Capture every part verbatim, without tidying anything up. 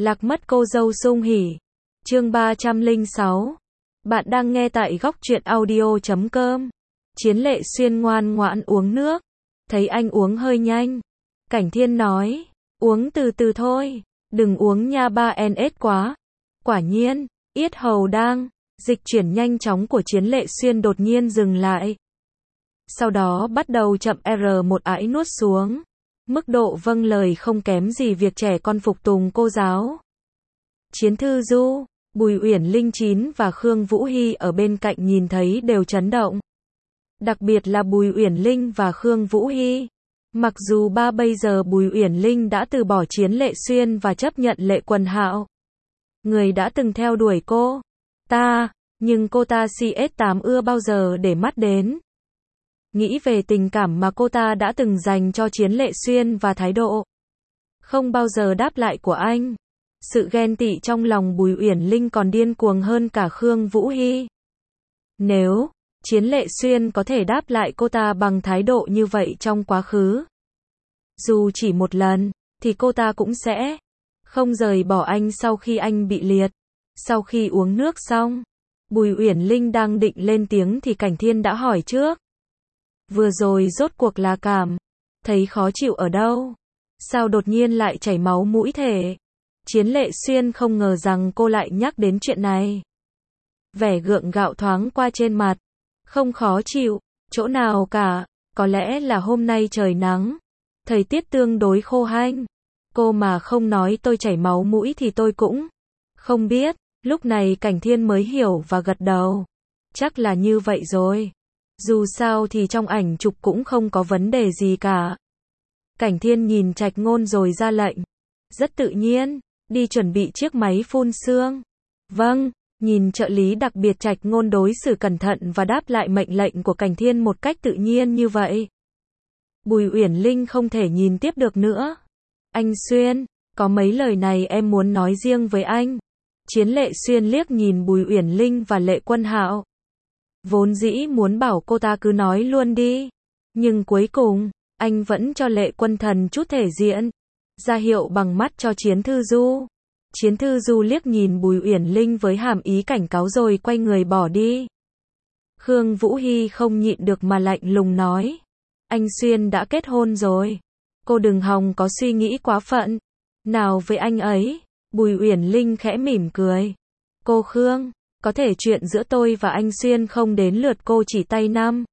Lạc mất cô dâu sung hỉ. Chương ba trăm lẻ sáu. Bạn đang nghe tại góc truyện audio chấm com. Chiến Lệ Xuyên ngoan ngoãn uống nước. Thấy anh uống hơi nhanh, Cảnh Thiên nói, uống từ từ thôi, đừng uống nha ba en ét quá. Quả nhiên, yết hầu đang dịch chuyển nhanh chóng của Chiến Lệ Xuyên đột nhiên dừng lại. Sau đó bắt đầu chậm R một ãi nuốt xuống. Mức độ vâng lời không kém gì việc trẻ con phục tùng cô giáo. Chiến Thư Du, Bùi Uyển Linh Chín và Khương Vũ Hy ở bên cạnh nhìn thấy đều chấn động. Đặc biệt là Bùi Uyển Linh và Khương Vũ Hy. Mặc dù ba bây giờ Bùi Uyển Linh đã từ bỏ Chiến Lệ Xuyên và chấp nhận Lệ Quần Hạo, người đã từng theo đuổi cô ta, nhưng cô ta xê ét tám ưa bao giờ để mắt đến. Nghĩ về tình cảm mà cô ta đã từng dành cho Chiến Lệ Xuyên và thái độ không bao giờ đáp lại của anh. Sự ghen tị trong lòng Bùi Uyển Linh còn điên cuồng hơn cả Khương Vũ Hy. Nếu Chiến Lệ Xuyên có thể đáp lại cô ta bằng thái độ như vậy trong quá khứ, dù chỉ một lần, thì cô ta cũng sẽ không rời bỏ anh sau khi anh bị liệt. Sau khi uống nước xong, Bùi Uyển Linh đang định lên tiếng thì Cảnh Thiên đã hỏi trước. Vừa rồi rốt cuộc là cảm thấy khó chịu ở đâu? Sao đột nhiên lại chảy máu mũi thế? Chiến Lệ Xuyên không ngờ rằng cô lại nhắc đến chuyện này. Vẻ gượng gạo thoáng qua trên mặt. Không khó chịu, chỗ nào cả, có lẽ là hôm nay trời nắng, thời tiết tương đối khô hanh. Cô mà không nói tôi chảy máu mũi thì tôi cũng không biết. Lúc này Cảnh Thiên mới hiểu và gật đầu. Chắc là như vậy rồi. Dù sao thì trong ảnh chụp cũng không có vấn đề gì cả. Cảnh Thiên nhìn Trạch Ngôn rồi ra lệnh. Rất tự nhiên, đi chuẩn bị chiếc máy phun sương. Vâng, nhìn trợ lý đặc biệt Trạch Ngôn đối xử cẩn thận và đáp lại mệnh lệnh của Cảnh Thiên một cách tự nhiên như vậy. Bùi Uyển Linh không thể nhìn tiếp được nữa. Anh Xuyên, có mấy lời này em muốn nói riêng với anh. Chiến Lệ Xuyên liếc nhìn Bùi Uyển Linh và Lệ Quân Hạo. Vốn dĩ muốn bảo cô ta cứ nói luôn đi. Nhưng cuối cùng, anh vẫn cho Lệ Quân Thần chút thể diện. Ra hiệu bằng mắt cho Chiến Thư Du. Chiến Thư Du liếc nhìn Bùi Uyển Linh với hàm ý cảnh cáo rồi quay người bỏ đi. Khương Vũ Hy không nhịn được mà lạnh lùng nói. Anh Xuyên đã kết hôn rồi. Cô đừng hòng có suy nghĩ quá phận nào với anh ấy. Bùi Uyển Linh khẽ mỉm cười. Cô Khương, có thể chuyện giữa tôi và anh Xuyên không đến lượt cô chỉ tay năm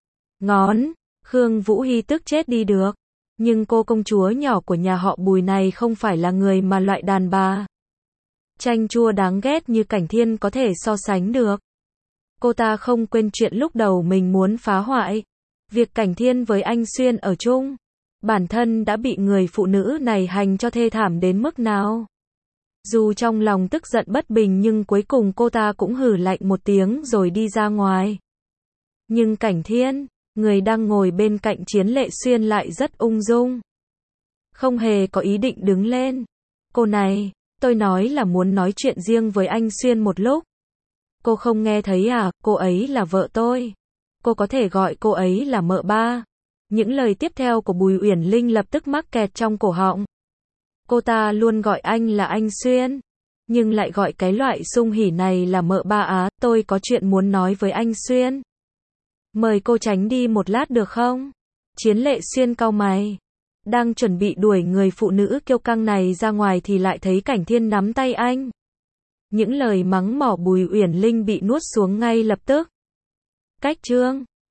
ngón. Khương Vũ Hy tức chết đi được. Nhưng cô công chúa nhỏ của nhà họ Bùi này không phải là người mà loại đàn bà chanh chua đáng ghét như Cảnh Thiên có thể so sánh được. Cô ta không quên chuyện lúc đầu mình muốn phá hoại việc Cảnh Thiên với anh Xuyên ở chung. Bản thân đã bị người phụ nữ này hành cho thê thảm đến mức nào. Dù trong lòng tức giận bất bình nhưng cuối cùng cô ta cũng hừ lạnh một tiếng rồi đi ra ngoài. Nhưng Cảnh Thiên, người đang ngồi bên cạnh Chiến Lệ Xuyên lại rất ung dung. Không hề có ý định đứng lên. Cô này, tôi nói là muốn nói chuyện riêng với anh Xuyên một lúc. Cô không nghe thấy à, cô ấy là vợ tôi. Cô có thể gọi cô ấy là mợ ba. Những lời tiếp theo của Bùi Uyển Linh lập tức mắc kẹt trong cổ họng. Cô ta luôn gọi anh là anh Xuyên, nhưng lại gọi cái loại sung hỉ này là mợ ba á. Tôi có chuyện muốn nói với anh Xuyên. Mời cô tránh đi một lát được không? Chiến Lệ Xuyên cau mày. Đang chuẩn bị đuổi người phụ nữ kiêu căng này ra ngoài thì lại thấy Cảnh Thiên nắm tay anh. Những lời mắng mỏ Bùi Uyển Linh bị nuốt xuống ngay lập tức. Cách chương